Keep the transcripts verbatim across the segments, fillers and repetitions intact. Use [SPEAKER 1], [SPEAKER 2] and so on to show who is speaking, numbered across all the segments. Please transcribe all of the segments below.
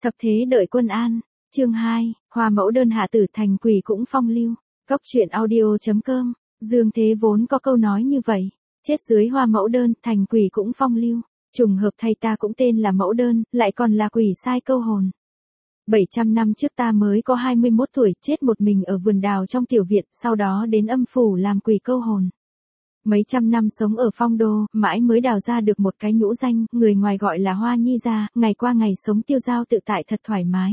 [SPEAKER 1] Thập thế đợi quân an, chương hai, hoa mẫu đơn hạ tử thành quỷ cũng phong lưu. Cốc truyện audio chấm com, Dương Thế vốn có câu nói như vậy, chết dưới hoa mẫu đơn, thành quỷ cũng phong lưu. Trùng hợp thay ta cũng tên là mẫu đơn, lại còn là quỷ sai câu hồn. bảy trăm năm trước ta mới có hai mươi mốt tuổi, chết một mình ở vườn đào trong tiểu viện, sau đó đến âm phủ làm quỷ câu hồn. Mấy trăm năm sống ở phong đô, mãi mới đào ra được một cái nhũ danh, người ngoài gọi là Hoa Nhi gia, ngày qua ngày sống tiêu dao tự tại thật thoải mái.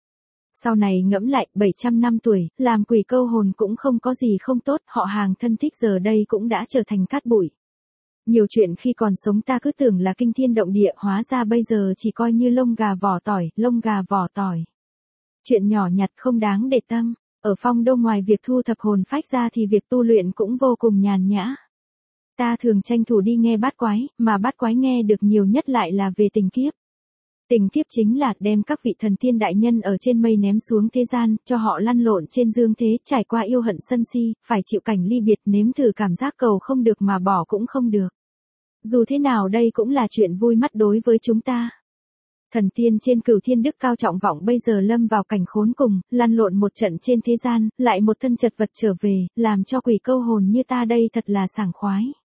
[SPEAKER 1] Sau này ngẫm lại, bảy trăm năm tuổi, làm quỷ câu hồn cũng không có gì không tốt, họ hàng thân thích giờ đây cũng đã trở thành cát bụi. Nhiều chuyện khi còn sống ta cứ tưởng là kinh thiên động địa, hóa ra bây giờ chỉ coi như lông gà vỏ tỏi, lông gà vỏ tỏi. Chuyện nhỏ nhặt không đáng để tâm, ở phong đô ngoài việc thu thập hồn phách ra thì việc tu luyện cũng vô cùng nhàn nhã. Ta thường tranh thủ đi nghe bát quái, mà bát quái nghe được nhiều nhất lại là về tình kiếp. Tình kiếp chính là đem các vị thần tiên đại nhân ở trên mây ném xuống thế gian, cho họ lăn lộn trên dương thế, trải qua yêu hận sân si, phải chịu cảnh ly biệt, nếm thử cảm giác cầu không được mà bỏ cũng không được. Dù thế nào đây cũng là chuyện vui mắt đối với chúng ta. Thần tiên trên cửu thiên đức cao trọng vọng bây giờ lâm vào cảnh khốn cùng, lăn lộn một trận trên thế gian, lại một thân chật vật trở về, làm cho quỷ câu hồn như ta đây thật là sảng khoái.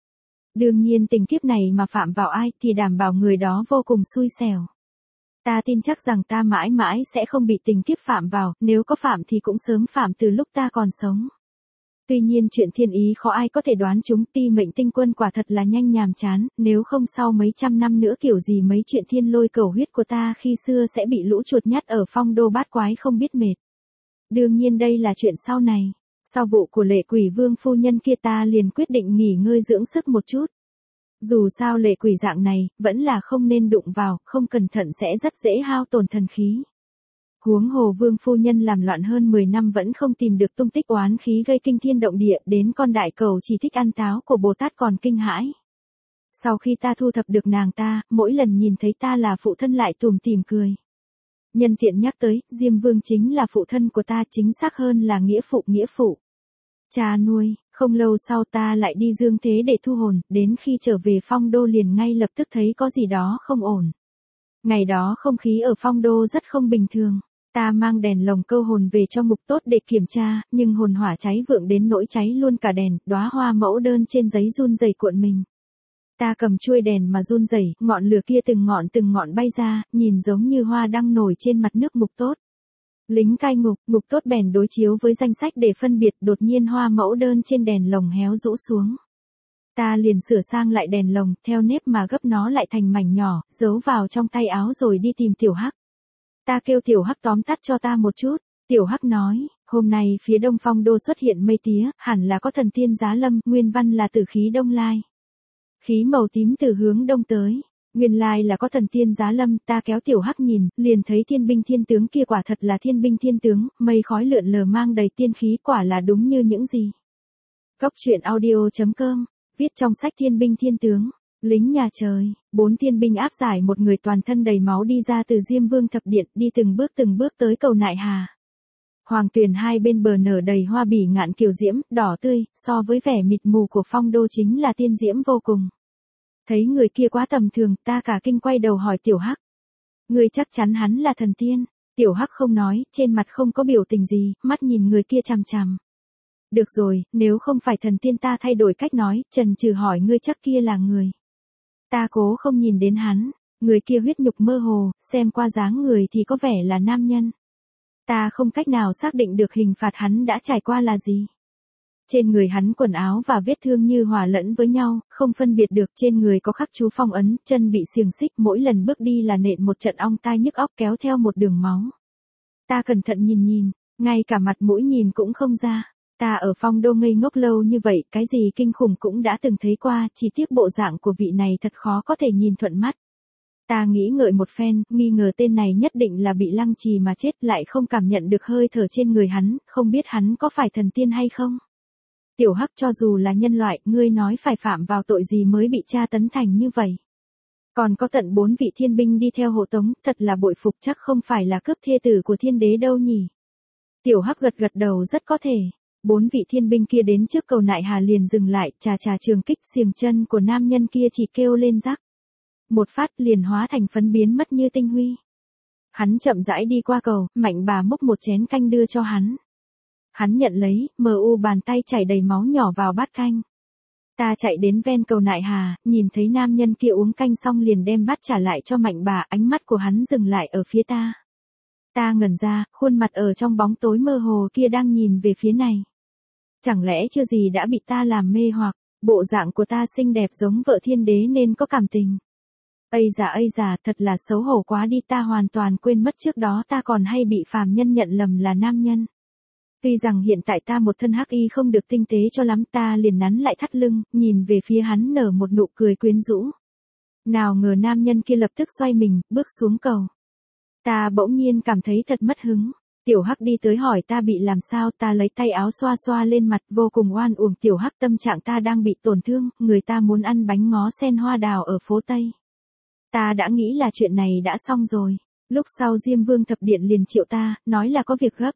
[SPEAKER 1] Đương nhiên tình kiếp này mà phạm vào ai thì đảm bảo người đó vô cùng xui xẻo. Ta tin chắc rằng ta mãi mãi sẽ không bị tình kiếp phạm vào, nếu có phạm thì cũng sớm phạm từ lúc ta còn sống. Tuy nhiên chuyện thiên ý khó ai có thể đoán chúng, ti mệnh tinh quân quả thật là nhanh nhàm chán, nếu không sau mấy trăm năm nữa kiểu gì mấy chuyện thiên lôi cầu huyết của ta khi xưa sẽ bị lũ chuột nhắt ở phong đô bát quái không biết mệt. Đương nhiên đây là chuyện sau này. Sau vụ của lệ quỷ vương phu nhân kia ta liền quyết định nghỉ ngơi dưỡng sức một chút. Dù sao lệ quỷ dạng này, vẫn là không nên đụng vào, không cẩn thận sẽ rất dễ hao tổn thần khí. Huống hồ vương phu nhân làm loạn hơn mười năm vẫn không tìm được tung tích oán khí gây kinh thiên động địa, đến con đại cầu chỉ thích ăn táo của Bồ Tát còn kinh hãi. Sau khi ta thu thập được nàng ta, mỗi lần nhìn thấy ta là phụ thân lại tủm tỉm cười. Nhân tiện nhắc tới, Diêm Vương chính là phụ thân của ta, chính xác hơn là nghĩa phụ nghĩa phụ. Cha nuôi, không lâu sau ta lại đi dương thế để thu hồn, đến khi trở về phong đô liền ngay lập tức thấy có gì đó không ổn. Ngày đó không khí ở phong đô rất không bình thường, ta mang đèn lồng câu hồn về cho ngục tốt để kiểm tra, nhưng hồn hỏa cháy vượng đến nỗi cháy luôn cả đèn, đóa hoa mẫu đơn trên giấy run rẩy cuộn mình. Ta cầm chuôi đèn mà run rẩy, ngọn lửa kia từng ngọn từng ngọn bay ra, nhìn giống như hoa đang nổi trên mặt nước ngục tốt. Lính cai ngục, ngục tốt bèn đối chiếu với danh sách để phân biệt, đột nhiên hoa mẫu đơn trên đèn lồng héo rũ xuống. Ta liền sửa sang lại đèn lồng, theo nếp mà gấp nó lại thành mảnh nhỏ, giấu vào trong tay áo rồi đi tìm Tiểu Hắc. Ta kêu Tiểu Hắc tóm tắt cho ta một chút. Tiểu Hắc nói, hôm nay phía đông phong đô xuất hiện mây tía, hẳn là có thần tiên giá lâm, nguyên văn là tử khí đông lai. Khí màu tím từ hướng đông tới. Nguyên lai là có thần tiên giá lâm, ta kéo Tiểu Hắc nhìn, liền thấy thiên binh thiên tướng kia quả thật là thiên binh thiên tướng, mây khói lượn lờ mang đầy tiên khí, quả là đúng như những gì. Cốc truyện audio chấm com, viết trong sách Thiên binh thiên tướng, lính nhà trời, bốn thiên binh áp giải một người toàn thân đầy máu đi ra từ Diêm Vương thập điện, đi từng bước từng bước tới cầu Nại Hà. Hoàng tuyền hai bên bờ nở đầy hoa bỉ ngạn kiều diễm, đỏ tươi, so với vẻ mịt mù của phong đô chính là tiên diễm vô cùng. Thấy người kia quá tầm thường, ta cả kinh quay đầu hỏi Tiểu Hắc. Người chắc chắn hắn là thần tiên. Tiểu Hắc không nói, trên mặt không có biểu tình gì, mắt nhìn người kia chằm chằm. Được rồi, nếu không phải thần tiên ta thay đổi cách nói, trần trừ hỏi ngươi chắc kia là người. Ta cố không nhìn đến hắn, người kia huyết nhục mơ hồ, xem qua dáng người thì có vẻ là nam nhân. Ta không cách nào xác định được hình phạt hắn đã trải qua là gì. Trên người hắn quần áo và vết thương như hòa lẫn với nhau, không phân biệt được, trên người có khắc chú phong ấn, chân bị xiềng xích, mỗi lần bước đi là nện một trận ong tai nhức óc kéo theo một đường máu. Ta cẩn thận nhìn nhìn, ngay cả mặt mũi nhìn cũng không ra. Ta ở phong đô ngây ngốc lâu như vậy, cái gì kinh khủng cũng đã từng thấy qua, chỉ tiếc bộ dạng của vị này thật khó có thể nhìn thuận mắt. Ta nghĩ ngợi một phen, nghi ngờ tên này nhất định là bị lăng trì mà chết, lại không cảm nhận được hơi thở trên người hắn, không biết hắn có phải thần tiên hay không. Tiểu Hắc, cho dù là nhân loại, ngươi nói phải phạm vào tội gì mới bị tra tấn thành như vậy. Còn có tận bốn vị thiên binh đi theo hộ tống, thật là bội phục, chắc không phải là cướp thê tử của thiên đế đâu nhỉ. Tiểu Hắc gật gật đầu, rất có thể. Bốn vị thiên binh kia đến trước cầu Nại Hà liền dừng lại, chà chà trường kích, xiềng chân của nam nhân kia chỉ kêu lên rắc. Một phát liền hóa thành phấn biến mất như tinh huy. Hắn chậm rãi đi qua cầu, Mạnh bà múc một chén canh đưa cho hắn. Hắn nhận lấy, mờ u bàn tay chảy đầy máu nhỏ vào bát canh. Ta chạy đến ven cầu Nại Hà, nhìn thấy nam nhân kia uống canh xong liền đem bát trả lại cho Mạnh bà, ánh mắt của hắn dừng lại ở phía ta. Ta ngẩn ra, khuôn mặt ở trong bóng tối mơ hồ kia đang nhìn về phía này. Chẳng lẽ chưa gì đã bị ta làm mê hoặc, bộ dạng của ta xinh đẹp giống vợ thiên đế nên có cảm tình. Ây già ây già, thật là xấu hổ quá đi, ta hoàn toàn quên mất trước đó ta còn hay bị phàm nhân nhận lầm là nam nhân. Tuy rằng hiện tại ta một thân hắc y không được tinh tế cho lắm, ta liền nắn lại thắt lưng, nhìn về phía hắn nở một nụ cười quyến rũ. Nào ngờ nam nhân kia lập tức xoay mình, bước xuống cầu. Ta bỗng nhiên cảm thấy thật mất hứng. Tiểu Hắc đi tới hỏi ta bị làm sao, ta lấy tay áo xoa xoa lên mặt, vô cùng oan uổng. Tiểu Hắc, tâm trạng ta đang bị tổn thương, người ta muốn ăn bánh ngó sen hoa đào ở phố Tây. Ta đã nghĩ là chuyện này đã xong rồi. Lúc sau Diêm Vương Thập Điện liền triệu ta, nói là có việc gấp.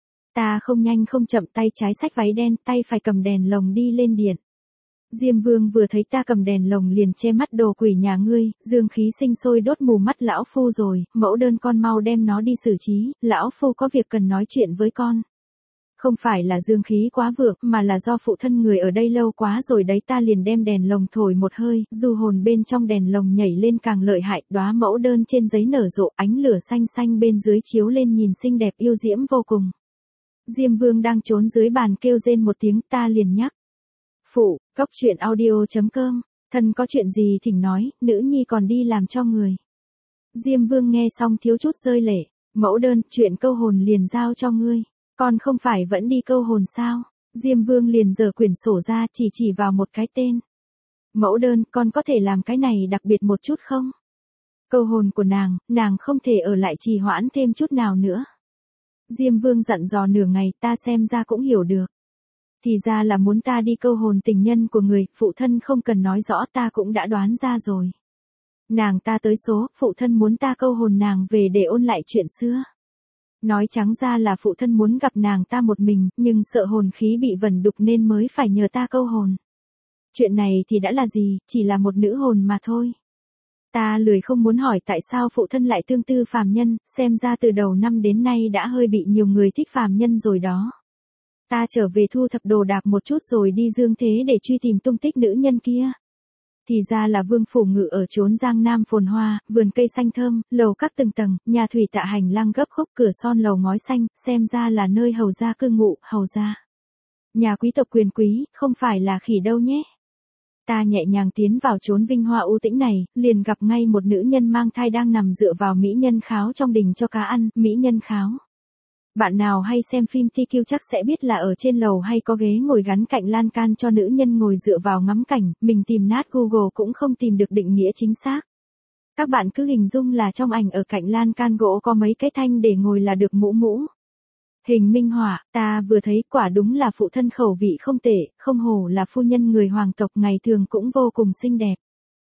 [SPEAKER 1] Ta không nhanh không chậm, tay trái xách váy đen, tay phải cầm đèn lồng đi lên điện. Diêm Vương vừa thấy ta cầm đèn lồng liền che mắt, đồ quỷ nhà ngươi, dương khí sinh sôi đốt mù mắt lão phu rồi, mẫu đơn con mau đem nó đi xử trí, lão phu có việc cần nói chuyện với con. Không phải là dương khí quá vượng, mà là do phụ thân người ở đây lâu quá rồi đấy. Ta liền đem đèn lồng thổi một hơi, du hồn bên trong đèn lồng nhảy lên càng lợi hại, đóa mẫu đơn trên giấy nở rộ, ánh lửa xanh xanh bên dưới chiếu lên nhìn xinh đẹp yêu diễm vô cùng. Diêm Vương đang trốn dưới bàn kêu rên một tiếng, ta liền nhắc. Phụ, cốc truyện audio chấm com, thân có chuyện gì thỉnh nói, nữ nhi còn đi làm cho người. Diêm Vương nghe xong thiếu chút rơi lệ, mẫu đơn, chuyện câu hồn liền giao cho ngươi, con không phải vẫn đi câu hồn sao? Diêm Vương liền giở quyển sổ ra, chỉ chỉ vào một cái tên. Mẫu đơn, con có thể làm cái này đặc biệt một chút không? Câu hồn của nàng, nàng không thể ở lại trì hoãn thêm chút nào nữa. Diêm Vương dặn dò nửa ngày, ta xem ra cũng hiểu được. Thì ra là muốn ta đi câu hồn tình nhân của người, phụ thân không cần nói rõ ta cũng đã đoán ra rồi. Nàng ta tới số, phụ thân muốn ta câu hồn nàng về để ôn lại chuyện xưa. Nói trắng ra là phụ thân muốn gặp nàng ta một mình, nhưng sợ hồn khí bị vẩn đục nên mới phải nhờ ta câu hồn. Chuyện này thì đã là gì, chỉ là một nữ hồn mà thôi. Ta lười không muốn hỏi tại sao phụ thân lại tương tư phàm nhân, xem ra từ đầu năm đến nay đã hơi bị nhiều người thích phàm nhân rồi đó. Ta trở về thu thập đồ đạc một chút rồi đi Dương Thế để truy tìm tung tích nữ nhân kia. Thì ra là vương phủ ngự ở chốn Giang Nam phồn hoa, vườn cây xanh thơm, lầu các từng tầng, nhà thủy tạ hành lang gấp khúc, cửa son lầu ngói xanh, xem ra là nơi hầu gia cư ngụ, hầu gia. Nhà quý tộc quyền quý, không phải là khỉ đâu nhé. Ta nhẹ nhàng tiến vào chốn vinh hoa u tĩnh này, liền gặp ngay một nữ nhân mang thai đang nằm dựa vào mỹ nhân kháo trong đình cho cá ăn, mỹ nhân kháo. Bạn nào hay xem phim T Q chắc sẽ biết là ở trên lầu hay có ghế ngồi gắn cạnh lan can cho nữ nhân ngồi dựa vào ngắm cảnh, mình tìm nát Google cũng không tìm được định nghĩa chính xác. Các bạn cứ hình dung là trong ảnh ở cạnh lan can gỗ có mấy cái thanh để ngồi là được mũ mũ. Hình minh họa, ta vừa thấy quả đúng là phụ thân khẩu vị không tệ, không hổ là phu nhân người hoàng tộc, ngày thường cũng vô cùng xinh đẹp.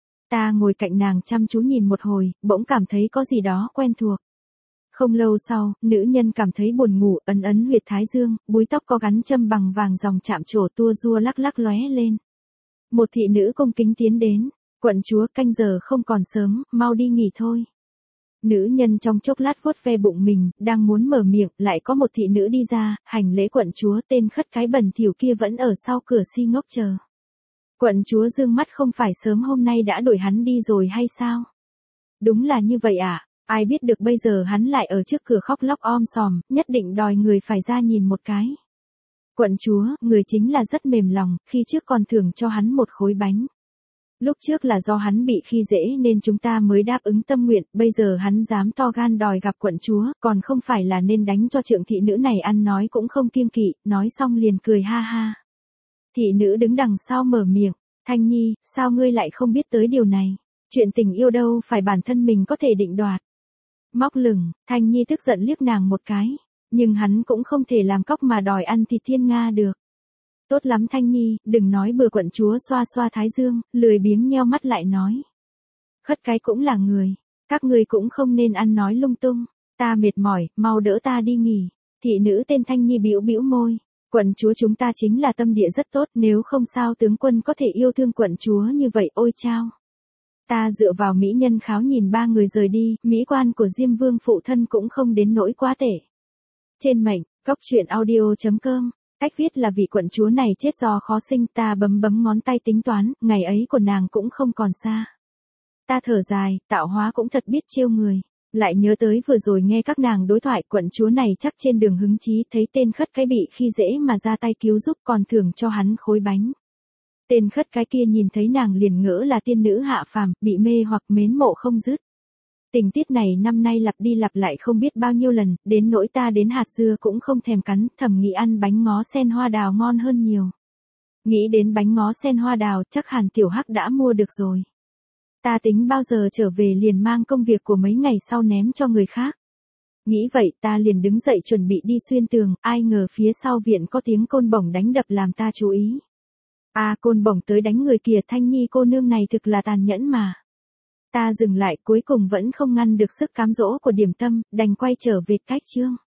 [SPEAKER 1] Ta ngồi cạnh nàng chăm chú nhìn một hồi, bỗng cảm thấy có gì đó quen thuộc. Không lâu sau, nữ nhân cảm thấy buồn ngủ, ấn ấn huyệt thái dương, búi tóc có gắn châm bằng vàng dòng chạm trổ tua rua lắc lắc lóe lên. Một thị nữ cung kính tiến đến, quận chúa, canh giờ không còn sớm, mau đi nghỉ thôi. Nữ nhân trong chốc lát vuốt ve bụng mình, đang muốn mở miệng, lại có một thị nữ đi ra, hành lễ quận chúa, tên khất cái bẩn thỉu kia vẫn ở sau cửa si ngốc chờ. Quận chúa dương mắt, không phải sớm hôm nay đã đuổi hắn đi rồi hay sao? Đúng là như vậy à? Ai biết được bây giờ hắn lại ở trước cửa khóc lóc om sòm, nhất định đòi người phải ra nhìn một cái. Quận chúa, người chính là rất mềm lòng, khi trước còn thưởng cho hắn một khối bánh. Lúc trước là do hắn bị khi dễ nên chúng ta mới đáp ứng tâm nguyện, bây giờ hắn dám to gan đòi gặp quận chúa, còn không phải là nên đánh cho trượng thị nữ này ăn, nói cũng không kiêng kỵ, nói xong liền cười ha ha. Thị nữ đứng đằng sau mở miệng, Thanh Nhi, sao ngươi lại không biết tới điều này? Chuyện tình yêu đâu phải bản thân mình có thể định đoạt. Móc lửng, Thanh Nhi tức giận liếc nàng một cái, nhưng hắn cũng không thể làm cóc mà đòi ăn thịt thiên nga được. Tốt lắm Thanh Nhi, đừng nói bừa. Quận chúa xoa xoa thái dương, lười biếng nheo mắt lại nói. Khất cái cũng là người, các ngươi cũng không nên ăn nói lung tung, ta mệt mỏi, mau đỡ ta đi nghỉ. Thị nữ tên Thanh Nhi bĩu bĩu môi, quận chúa chúng ta chính là tâm địa rất tốt, nếu không sao tướng quân có thể yêu thương quận chúa như vậy, ôi chao. Ta dựa vào mỹ nhân kháo nhìn ba người rời đi, mỹ quan của Diêm Vương phụ thân cũng không đến nỗi quá tệ. Trên mệnh, cốc truyện audio chấm com. Cách viết là vị quận chúa này chết do khó sinh, ta bấm bấm ngón tay tính toán, ngày ấy của nàng cũng không còn xa. Ta thở dài, tạo hóa cũng thật biết trêu người. Lại nhớ tới vừa rồi nghe các nàng đối thoại, quận chúa này chắc trên đường hứng chí thấy tên khất cái bị khi dễ mà ra tay cứu giúp, còn thưởng cho hắn khối bánh. Tên khất cái kia nhìn thấy nàng liền ngỡ là tiên nữ hạ phàm, bị mê hoặc mến mộ không dứt. Tình tiết này năm nay lặp đi lặp lại không biết bao nhiêu lần, đến nỗi ta đến hạt dưa cũng không thèm cắn, thầm nghĩ ăn bánh ngó sen hoa đào ngon hơn nhiều. Nghĩ đến bánh ngó sen hoa đào, chắc hẳn tiểu hắc đã mua được rồi. Ta tính bao giờ trở về liền mang công việc của mấy ngày sau ném cho người khác. Nghĩ vậy ta liền đứng dậy chuẩn bị đi xuyên tường, ai ngờ phía sau viện có tiếng côn bổng đánh đập làm ta chú ý. À, côn bổng tới đánh người kìa, Thanh Nhi cô nương này thực là tàn nhẫn mà. Ta dừng lại, cuối cùng vẫn không ngăn được sức cám dỗ của Điểm Tâm, đành quay trở về cách chương.